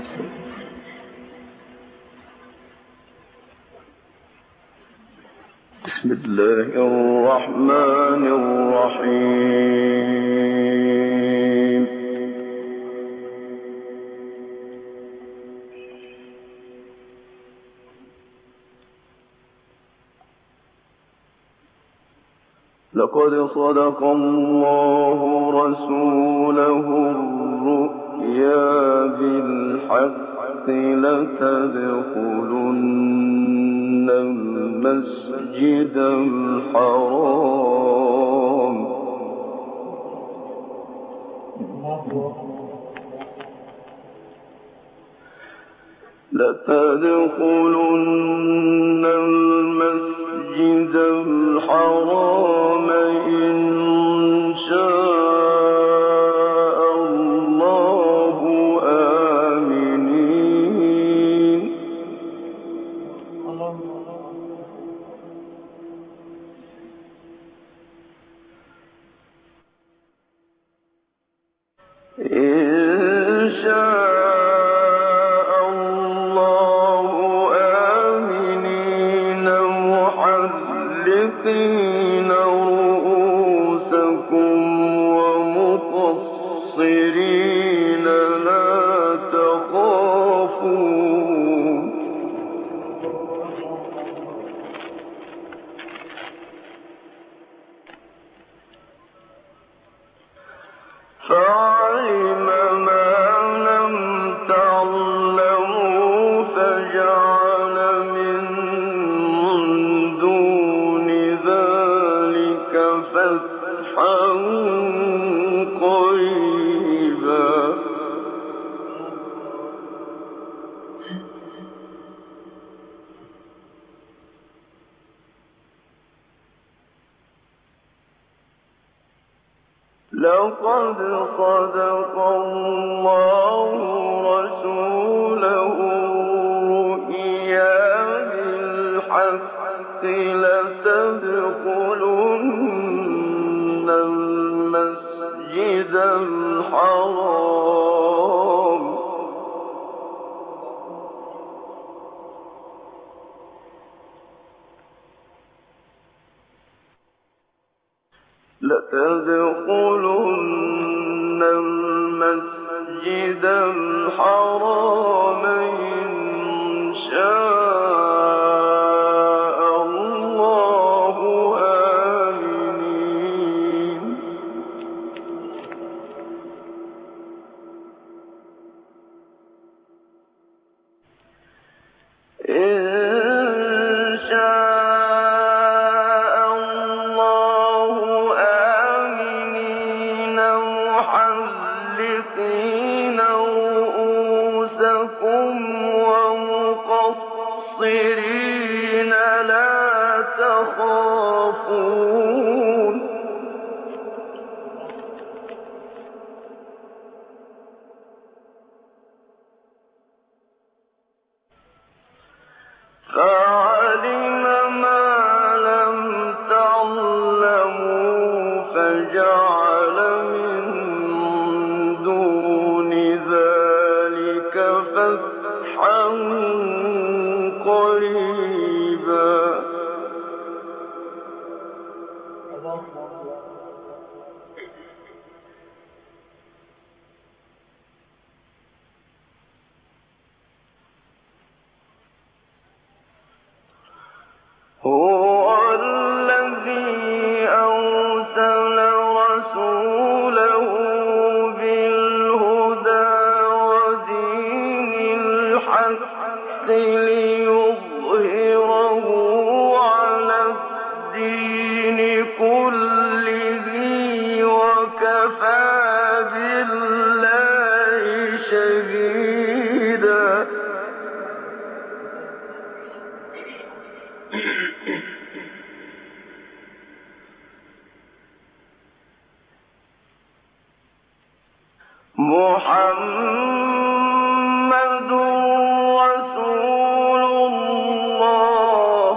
بسم الله الرحمن الرحيم. لقد صدق الله رسوله الرؤيا بالحق لتدخلن المسجد الحرام إن شاء الله آمنين. إن شاء الله آمنين محلقين رؤوسكم ومقصرين لا تخافون. فعلم ما لم تعلموا فجعل من دون ذلك فتحا قريبا. لقد صدق الله رسوله الرؤيا بالحق لتدخلن المسجد الحرام إن شاء الله آمنين. إن شاء الله آمنين محلقين رؤوسكم ومقصرين لا تخافون. فعلم ما لم تعلموا فجعل من دون ذلك فتحا قريبا. هو الذي أرسل رسوله بالهدى ودين الحق ليظهره على الدين كله وكفى بالله شهيدا. محمد رسول الله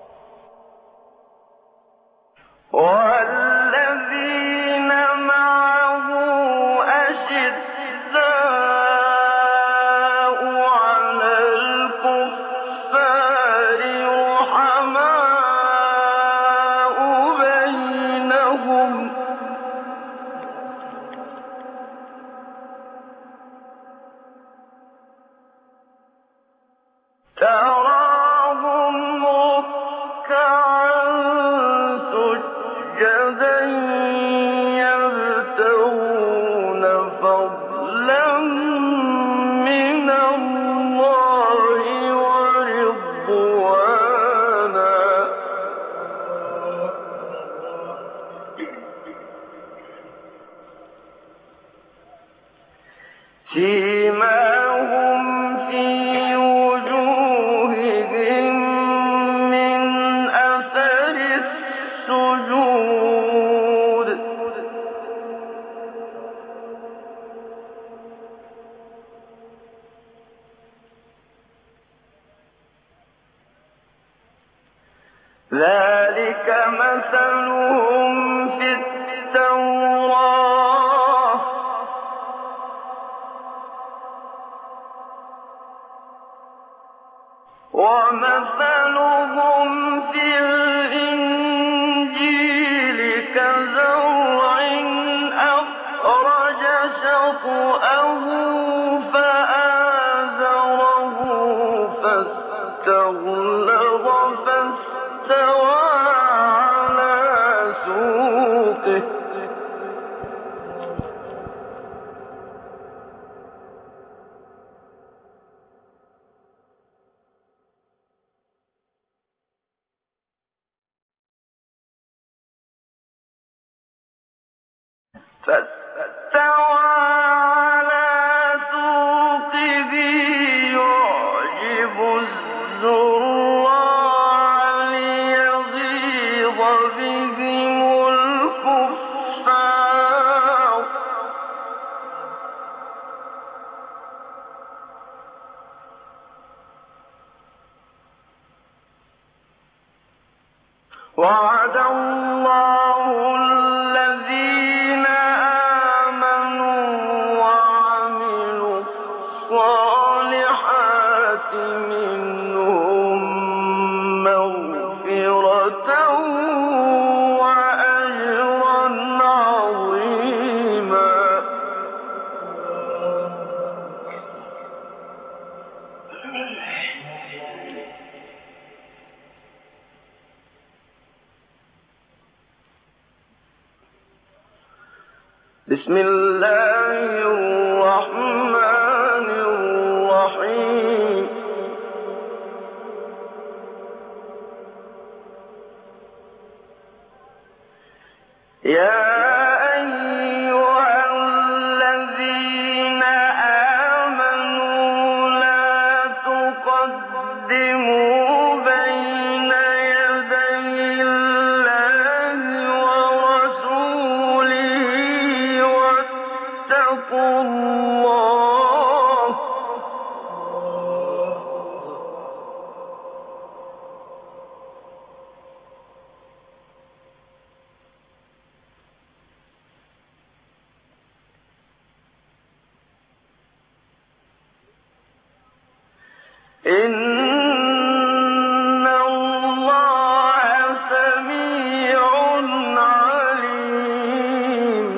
والذين معه يبتغون فضلا من الله ورضوانا سيماهم في وجوههم من أثر السجود ذلك مثلهم في التوراة ومثلهم في الإنجيل كزرع أخرج شطأه فآزره فاستغلظ فاستوى على سوقه يعجب الزراع ليغيظ بهم الكفار وعد الله الذين آمنوا وعملوا الصالحات منهم مغفرة وأجرا عظيما بسم الله الرحمن الرحيم يا أيها الذين آمنوا لا تقدموا بين يدي الله ورسوله واتقوا الله إن الله سميع عليم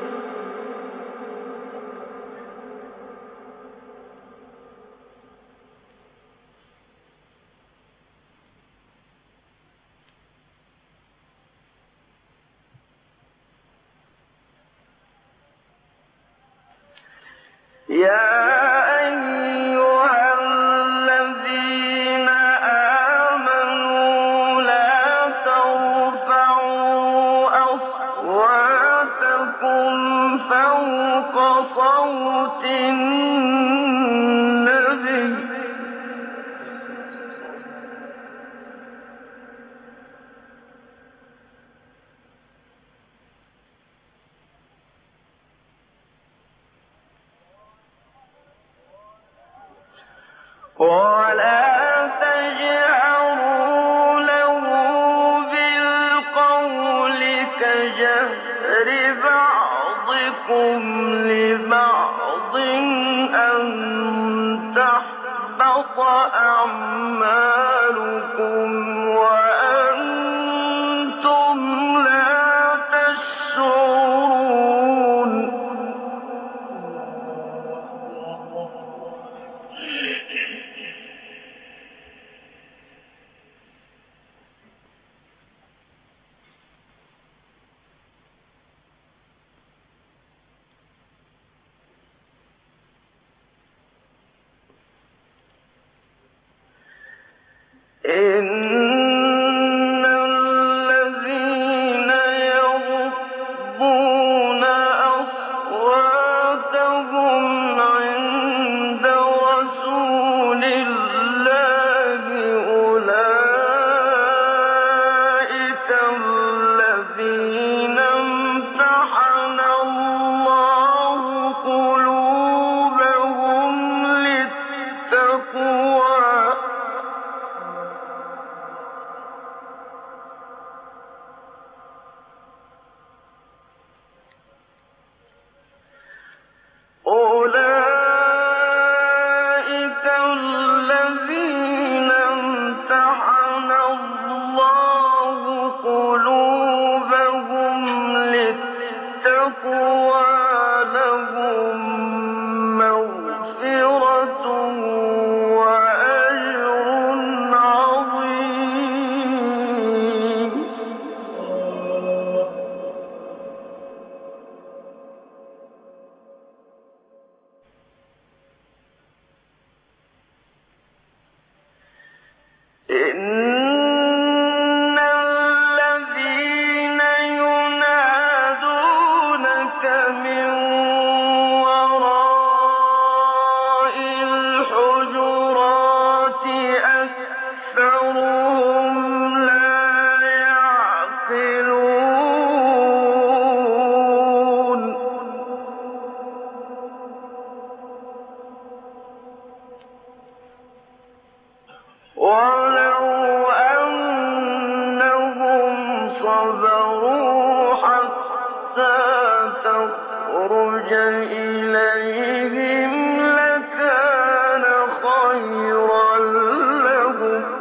يا أيها الذين آمنوا لا ترفعوا أصواتكم فوق صوت النبي ولا تجهروا له بالقول كجهر بعضكم لبعض أن تحبط أعمالكم وأنتم لا تشعرون إِنَّ الَّذِينَ يَغُضُّونَ أَصْوَاتَهُمْ عِندَ رَسُولِ اللَّهِ أُولَٰئِكَ الَّذِينَ امْتَحَنَ اللَّهُ قُلُوبَهُمْ لِلتَّقْوَىٰ ۚ أولئك الذين امتحن الله قلوبهم للتقوى لهم مغفرة وأجر عظيم. إِنَّ الَّذِينَ يُنَادُونَكَ مِن وَرَاءِ الْحُجُرَاتِ أَكْثَرُهُمْ لَا يَعْقِلُونَ. وَلَوْ أَنَّهُمْ صَبَرُوا حَتَّىٰ تَخْرُجَ إِلَيْهِمْ لَكَانَ خَيْرًا لَّهُمْ ۚ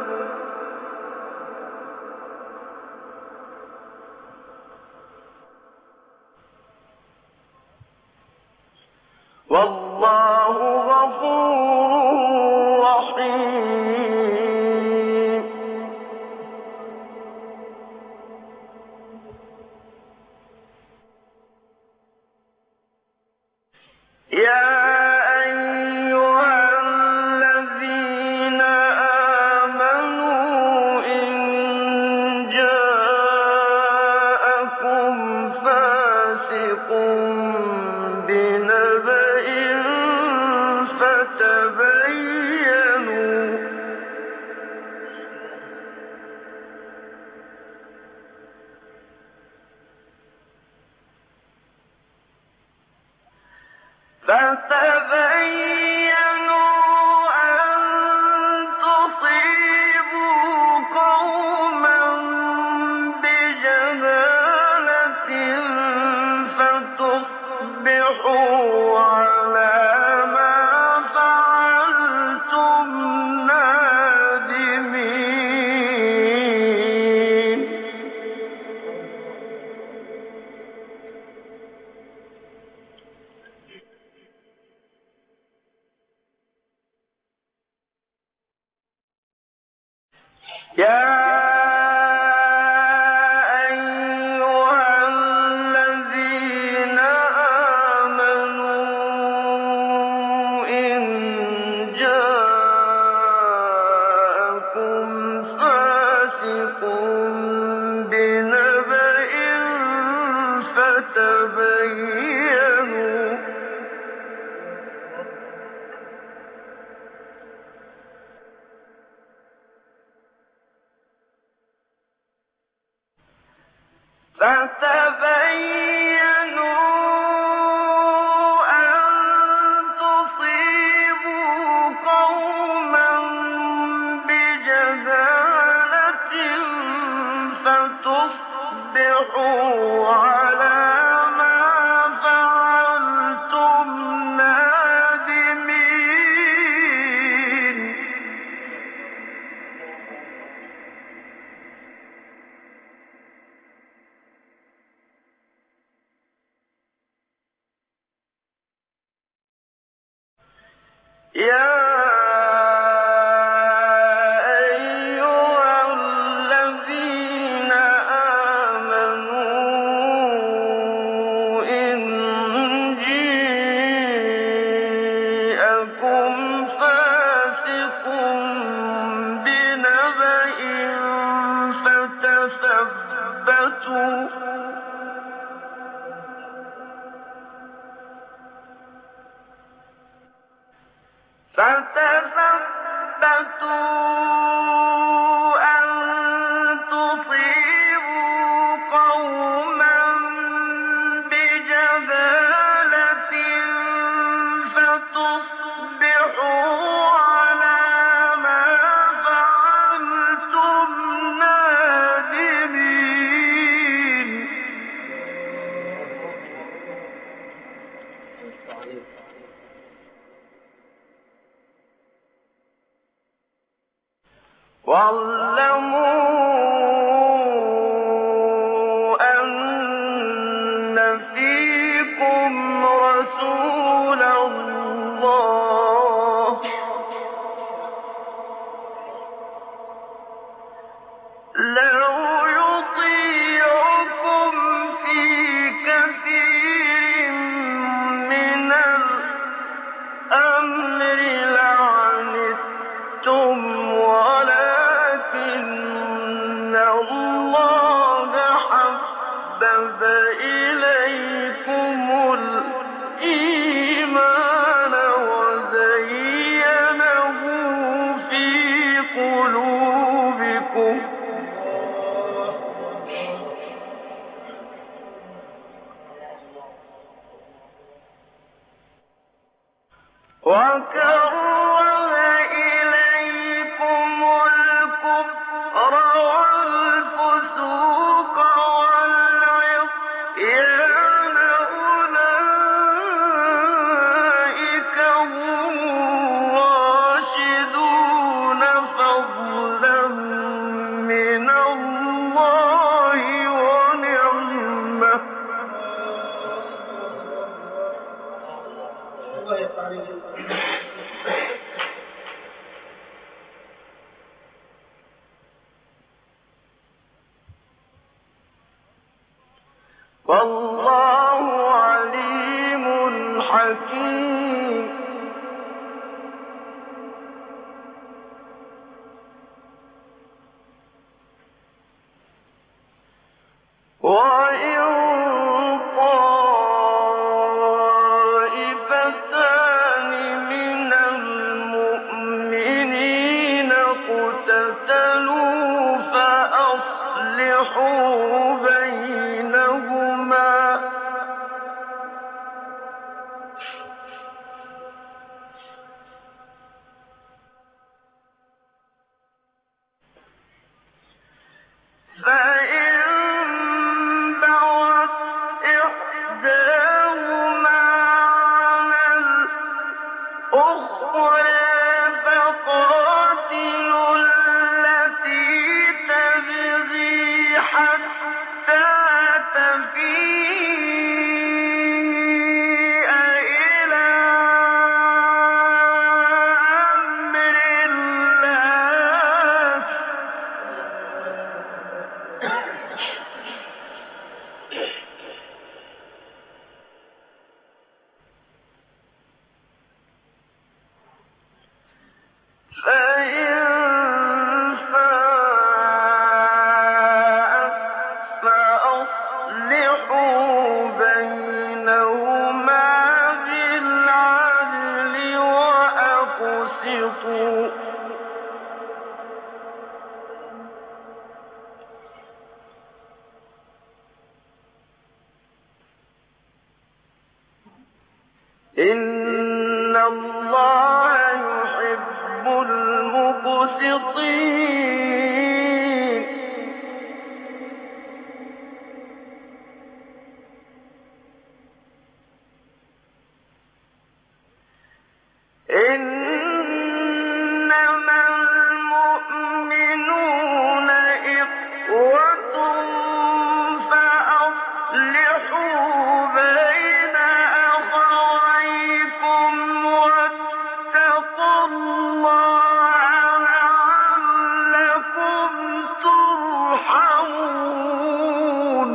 وَاللَّهُ غَفُورٌ رَّحِيمٌ. يَا أَيُّهَا الَّذِينَ آمَنُوا إِن جَاءَكُمْ فَاسِقٌ بِنَبَإٍ فَتَبَيَّنُوا أَن تُصِيبوا قَوْمًا بِجَهَالَةٍ فَتُصْبِحُوا عَلَىٰ مَا فَعَلْتُمْ نَادِمِينَ. يَا أَيُّهَا الَّذِينَ آمَنُوا إِن جَاءَكُمْ فَاسِقٌ بِنَبَإٍ فَتَبَيَّنُوا أَن تُصِيبوا قَوْمًا بِجَهَالَةٍ فَتُصْبِحُوا عَلَىٰ مَا فَعَلْتُمْ نَادِمِينَ. يَا أَيُّهَا الَّذِينَ آمَنُوا إِن جِاءَكُمْ فَاسِقٌ بِنَبَإٍ فتثبتوا أن تصيبوا قوما بجهالة فتصبحوا على ما فعلتم نادمين. واعلموا أن فيكم رسول الله لو يطيعكم في كثير من الأمر لعنتم ولكن الله حبب إليكم الإيمان وزينه في قلوبكم وكره إليكم الكفر والفسوق والعصيان أولئك هم الراشدون فضلا من الله ونعمة. والله عليم حكيم. وإن طائفتان من المؤمنين اقتتلوا فأصلحوا بينهما فإن بغت إحداهما على الأخرى فقاتلوا التي تبغي حتى تفيء إلى أمر الله فإن فاءت فأصلحوا بينهما بالعدل وأقسطوا إن الله يحب المقسطين. إنما المؤمنون إخوة فأصلحوا بين أخويكم واتقوا الله لعلكم ترحمون.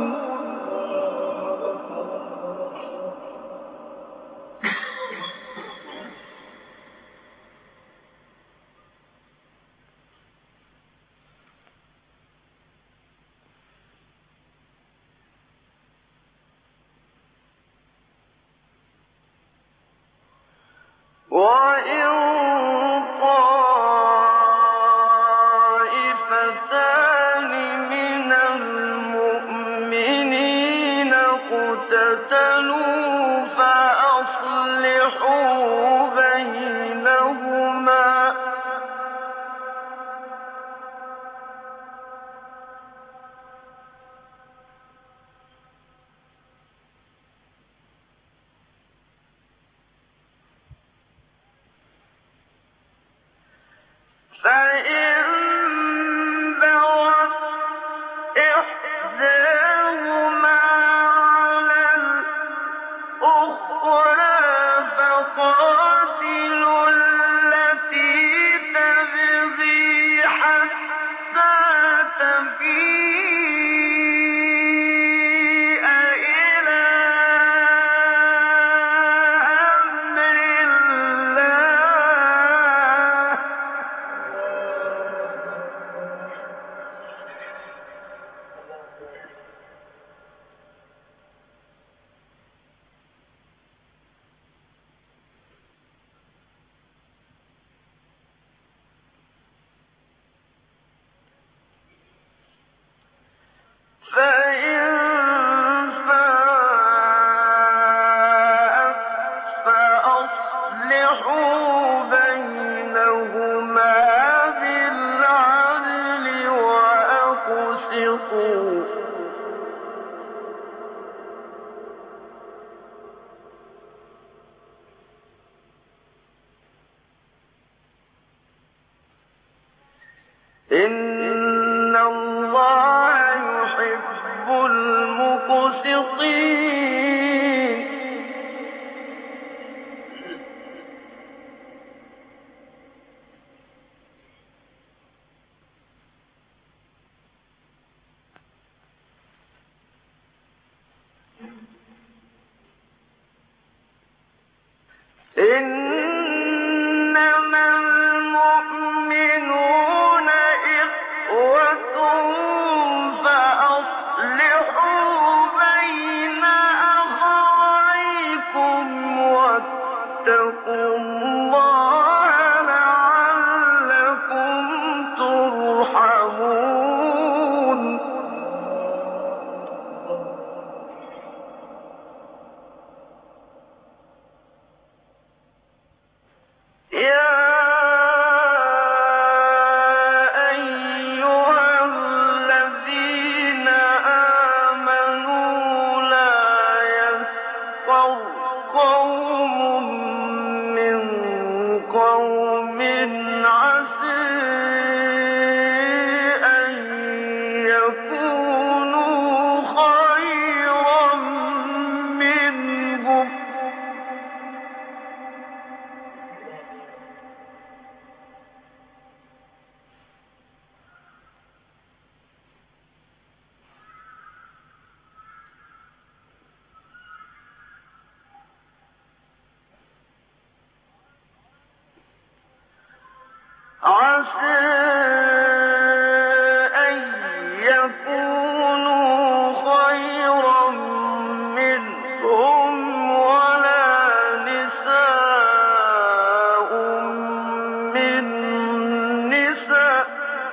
وإن اقتتلوا فأصلحوا بينهما فإن بغت إحداهما على الأخرى فقاتلوا التي تبغي حتى تفيء إلى أمر الله فإن فاءت فأصلحوا بينهما بالعدل وأقسطوا إن الله يحب المقسطين إنما المؤمنون إخوة فأصلحوا بين أخويكم واتقوا الله لعلكم ترحمون يا أيها الذين آمنوا لا يسخر قوم من قوم عسى أن يكونوا خيرا منهم عسى أن يكونوا خيرا منهم ولا نساء من نساء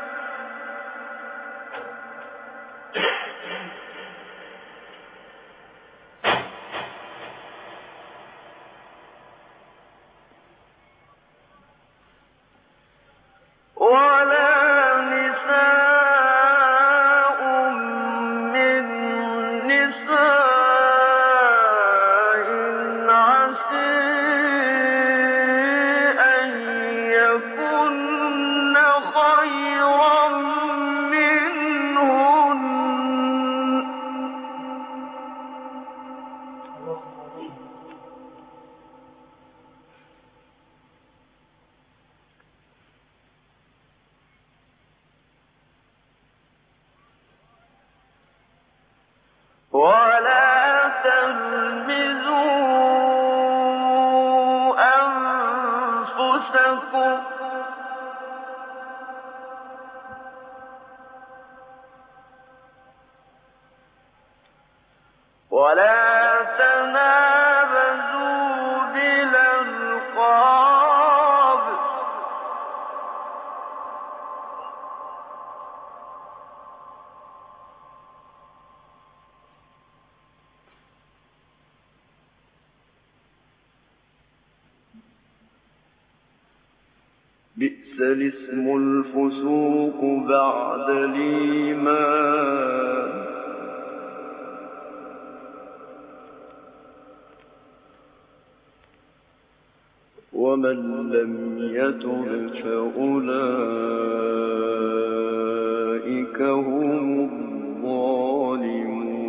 ولا نساء من نساء عسى أن يكن خيرا منهن ولا تلمزوا أنفسكم ولا تنابزوا بالألقاب بئس الاسم الفسوق بعد الإيمان ومن لم يتب فأولئك هم الظالمون.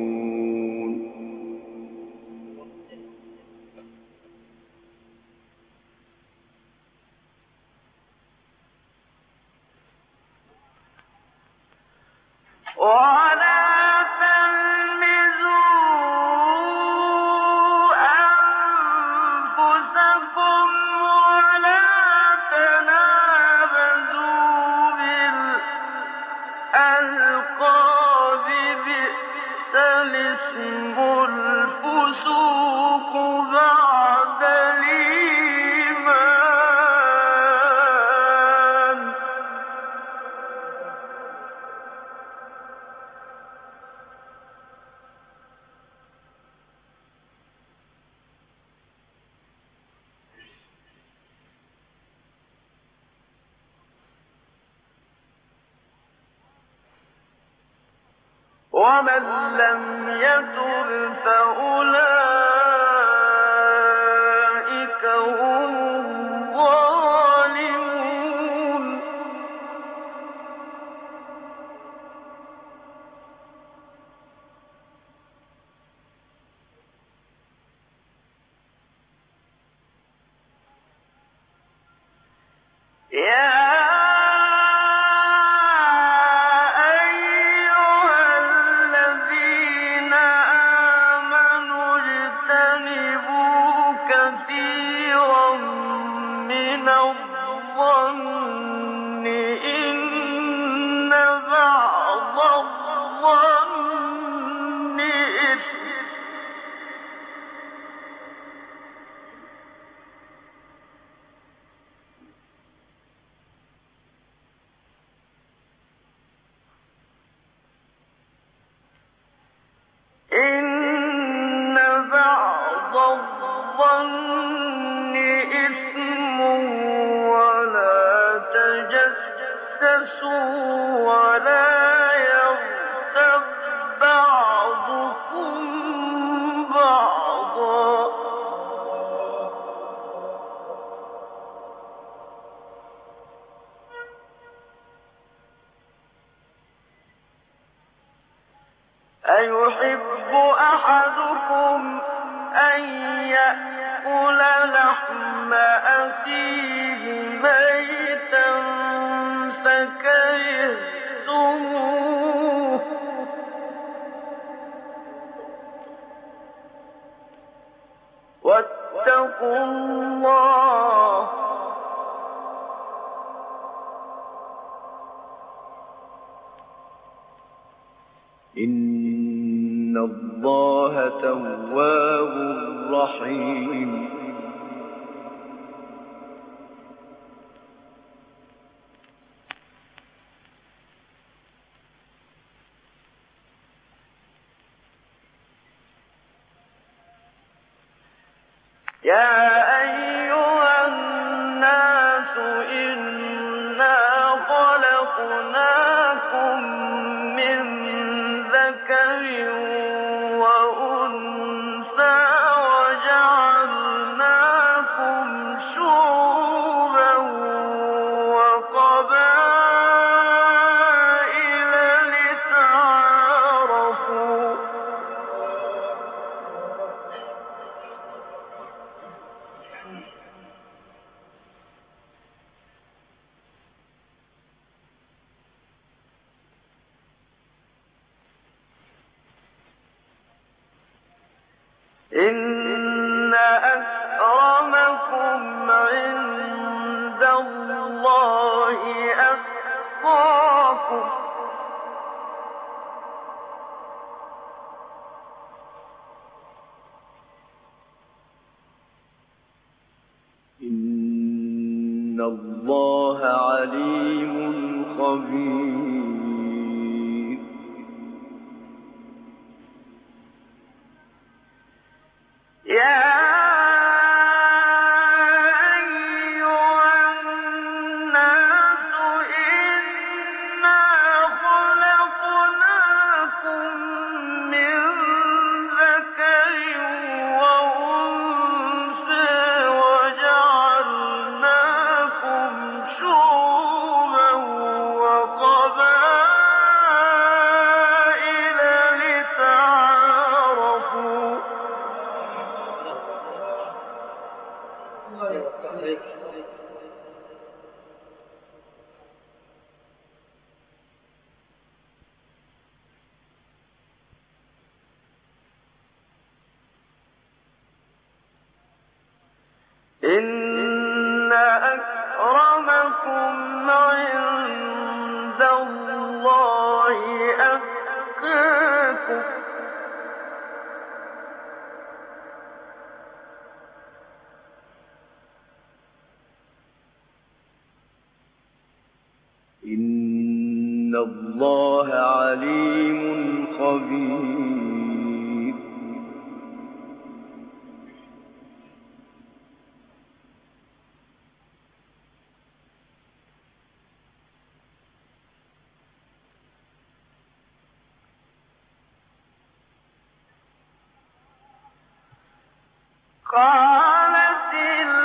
ومن لم يتب فأولئك هم الظالمون. أيحب أحدكم أن يأكل لحم أخيه ميتا فكرهتموه واتقوا الله إن الله تواب رحيم. يا أيها الناس إنا خلقناكم من ذكر وأنثى وجعلناكم شعوبا وقبائل لتعارفوا إن أكرمكم عند الله أتقاكم إن الله عليم خبير. يا أيها إن أكرمكم عند الله أتقاكم إن الله عليم خبير قالت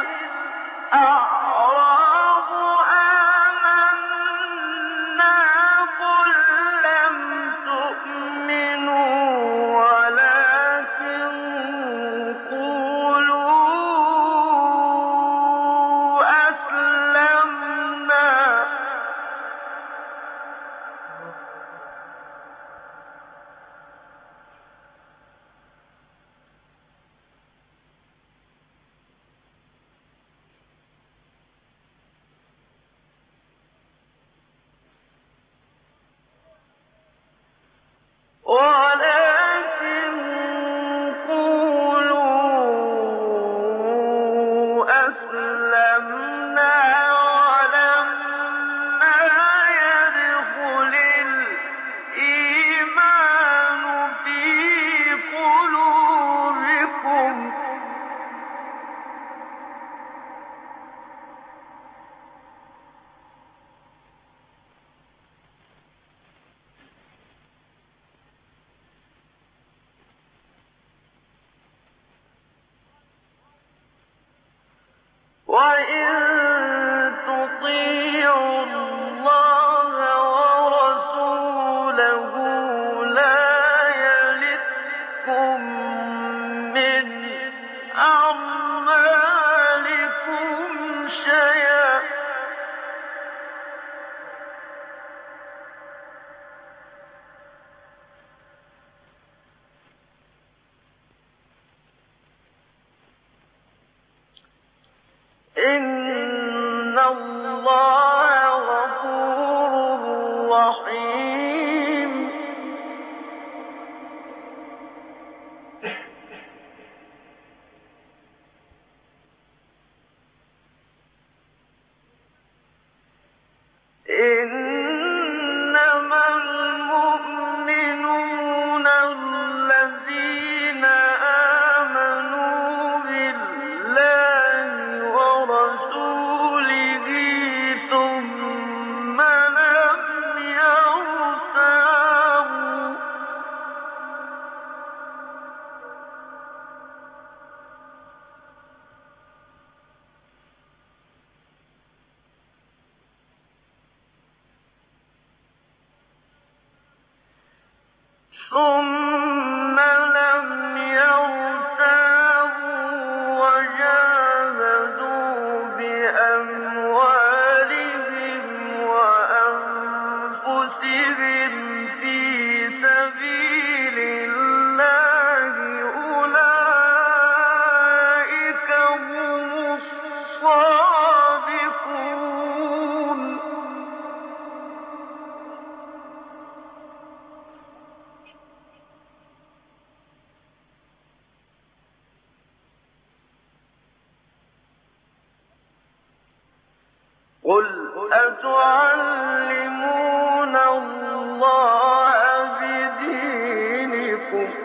الأعراب آمنا قل لم تؤمنوا ولكن قولوا أسلمنا ولكن قولوا أسلمنا ولما يدخل الإيمان في قلوبكم وإن تطيعوا الله ورسوله لا يلتكم من أعمالكم شيئا إن الله غفور رحيم إنما المؤمنون الذين آمنوا بالله ورسوله ثم لم يرتابوا وجاهدوا بأموالهم وأنفسهم في سبيل الله أولئك هم الصادقون قل أتعلمون الله بدينكم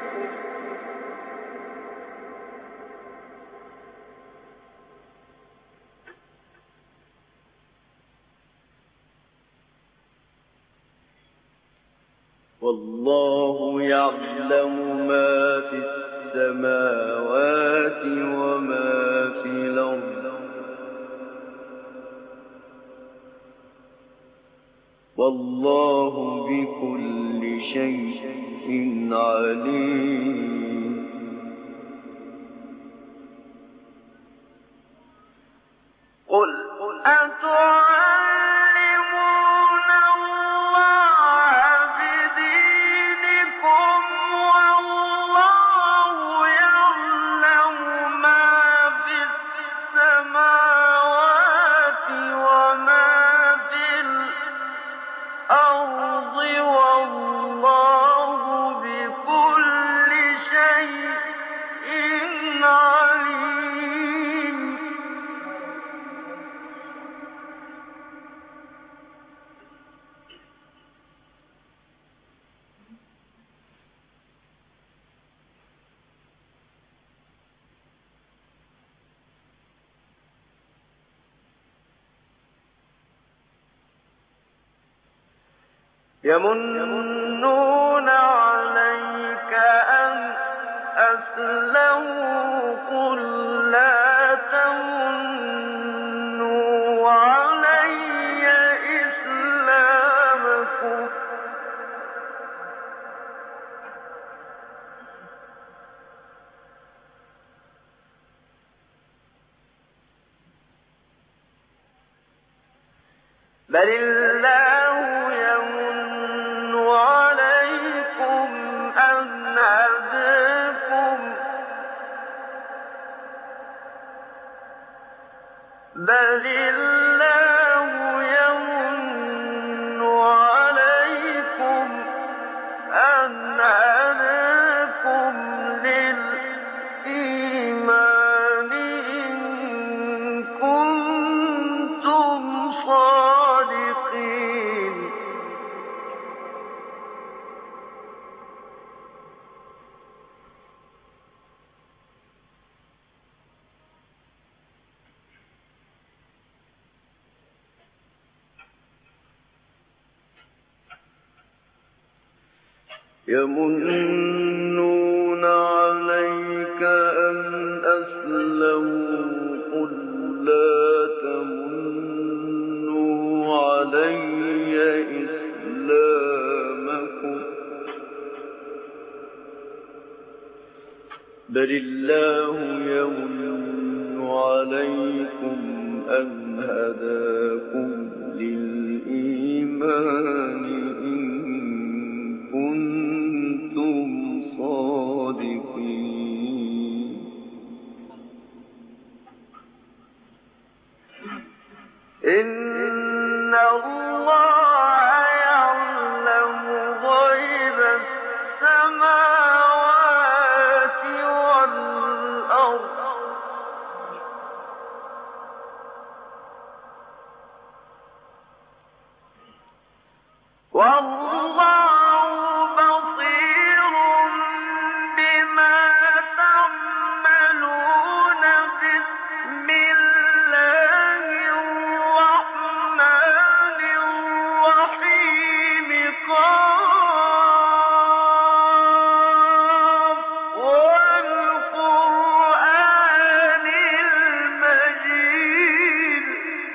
والله يعلم ما في السماوات وما في الأرض والله بكل شيء عليم أتعلمون الله بدينكم والله يعلم ما في السماوات وما في الأرض والله بكل شيء عليم. يمنون عليك أن أسلموا قل لا تمنوا علي إسلامكم بل الله يمن عليكم أن هداكم بل الله يمن عليكم أن هداكم للإيمان إن كنتم صادقين. يمنون عليك أن أسلموا قل لا تمنوا علي إسلامكم بل الله يمن عليكم أن هداكم للإيمان إن كنتم صادقين. إن الله يعلم غيب السماوات والأرض والله بصير بما تعملون. بسم الله الرحمن الرحيم قاف والقرآن المجيد.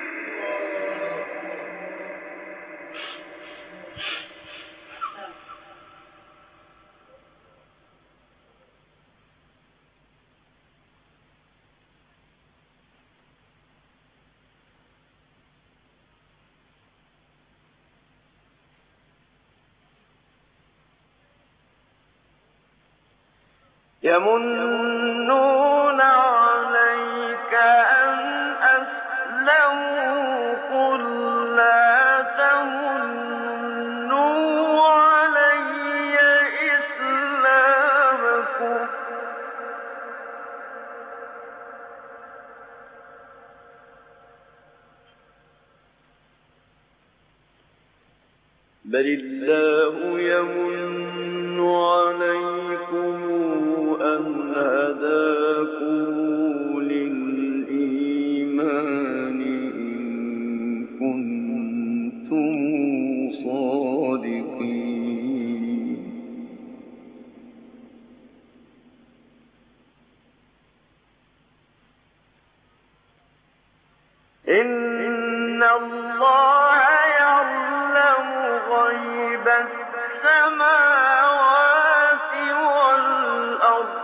يمنون عليك أن أسلموا قل لا تمنوا علي إسلامكم بل الله يمن عليكم أن هداكم للإيمان إن كنتم صادقين. إن الله يعلم غيب السماوات والأرض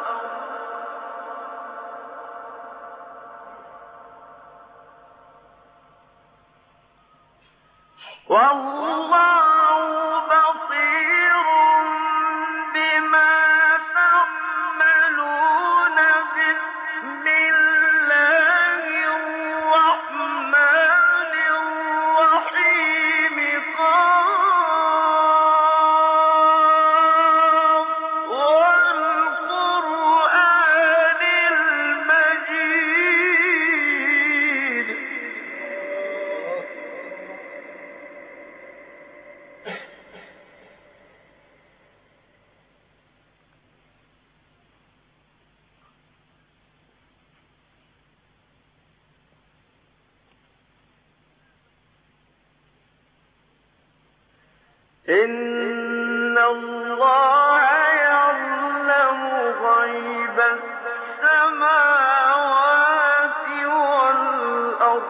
إن الله يعلم غيب السماوات والأرض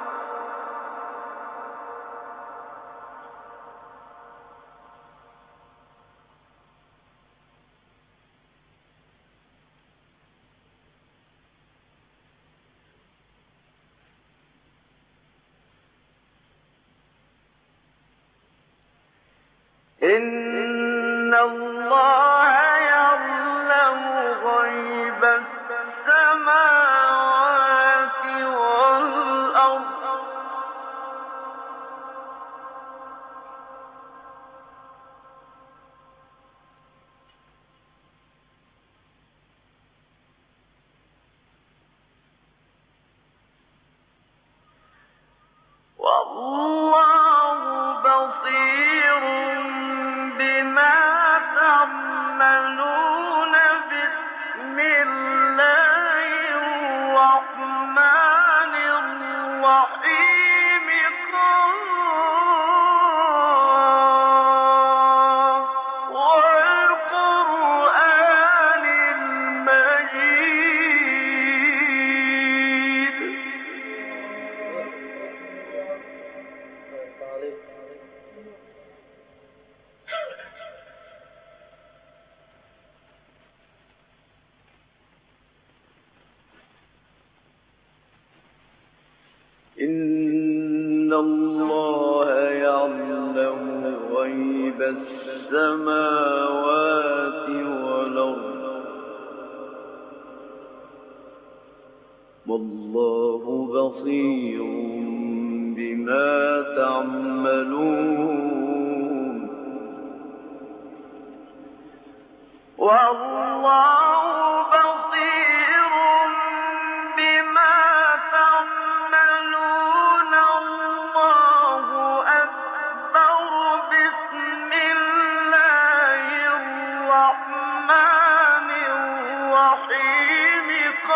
إن الله يعلم غيب السماوات والأرض والله بصير بما تعملون بسم الله الرحمن الرحيم قاف والقرآن المجيد إن الله يعلم غيب السماوات والأرض والله بصير بما تعملون والله بصير بما تعملون الله أكبر بسم الله الرحمن الرحيم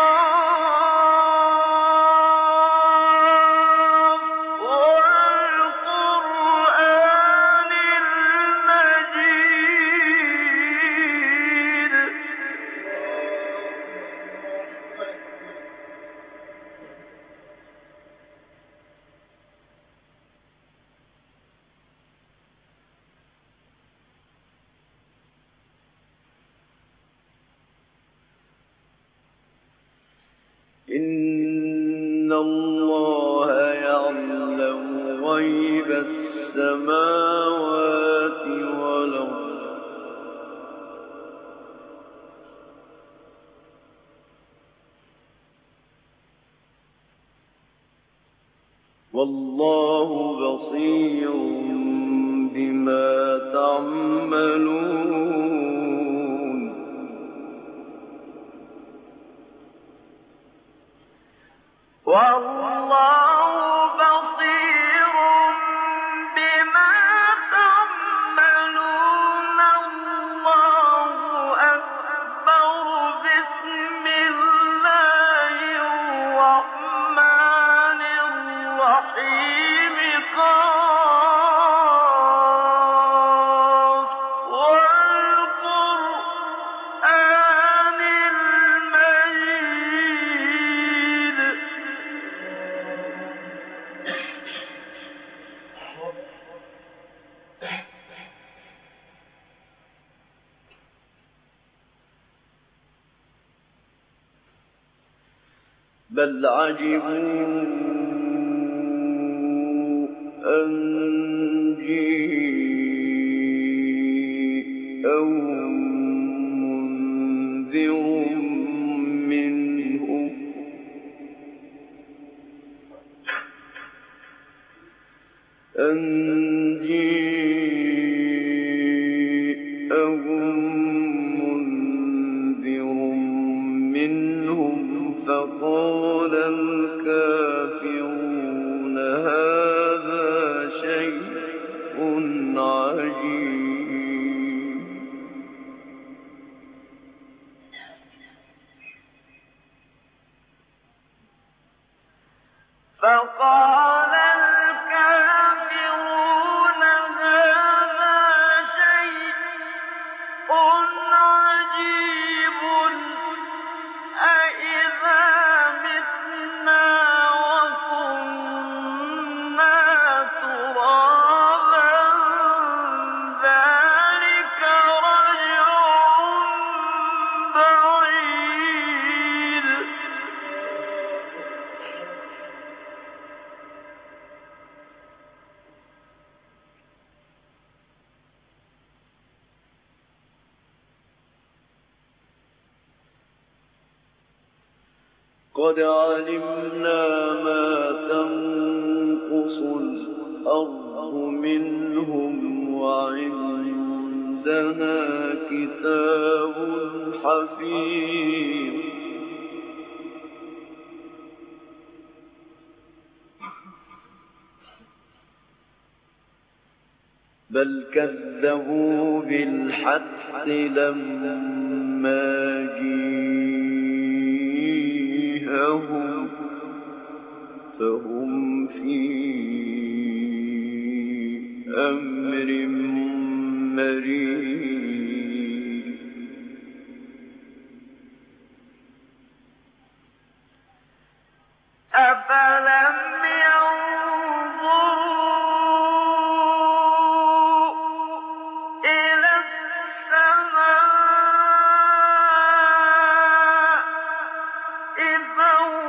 قاف والقرآن المجيد إن الله يعلم غيب السماوات والأرض والله بصير بما تعملون والله بصير بما تعملون الله أكبر بسم الله الرحمن الرحيم قاف والقرآن المجيد بل عجبوا أن جيءهم منذر منهم فقال الكافرون هذا شيء عجيب فقال الكافرون هذا شيء عجيب أإذا متنا وكنا ترابا ذلك رجع بعيد قد علمنا ما تنقص الأرض منهم وعندنا كتاب حفيظ بل كذبوا بالحق لما جيءهم فهم في أمر مريض أفلم ينظروا إلى السماء فوقهم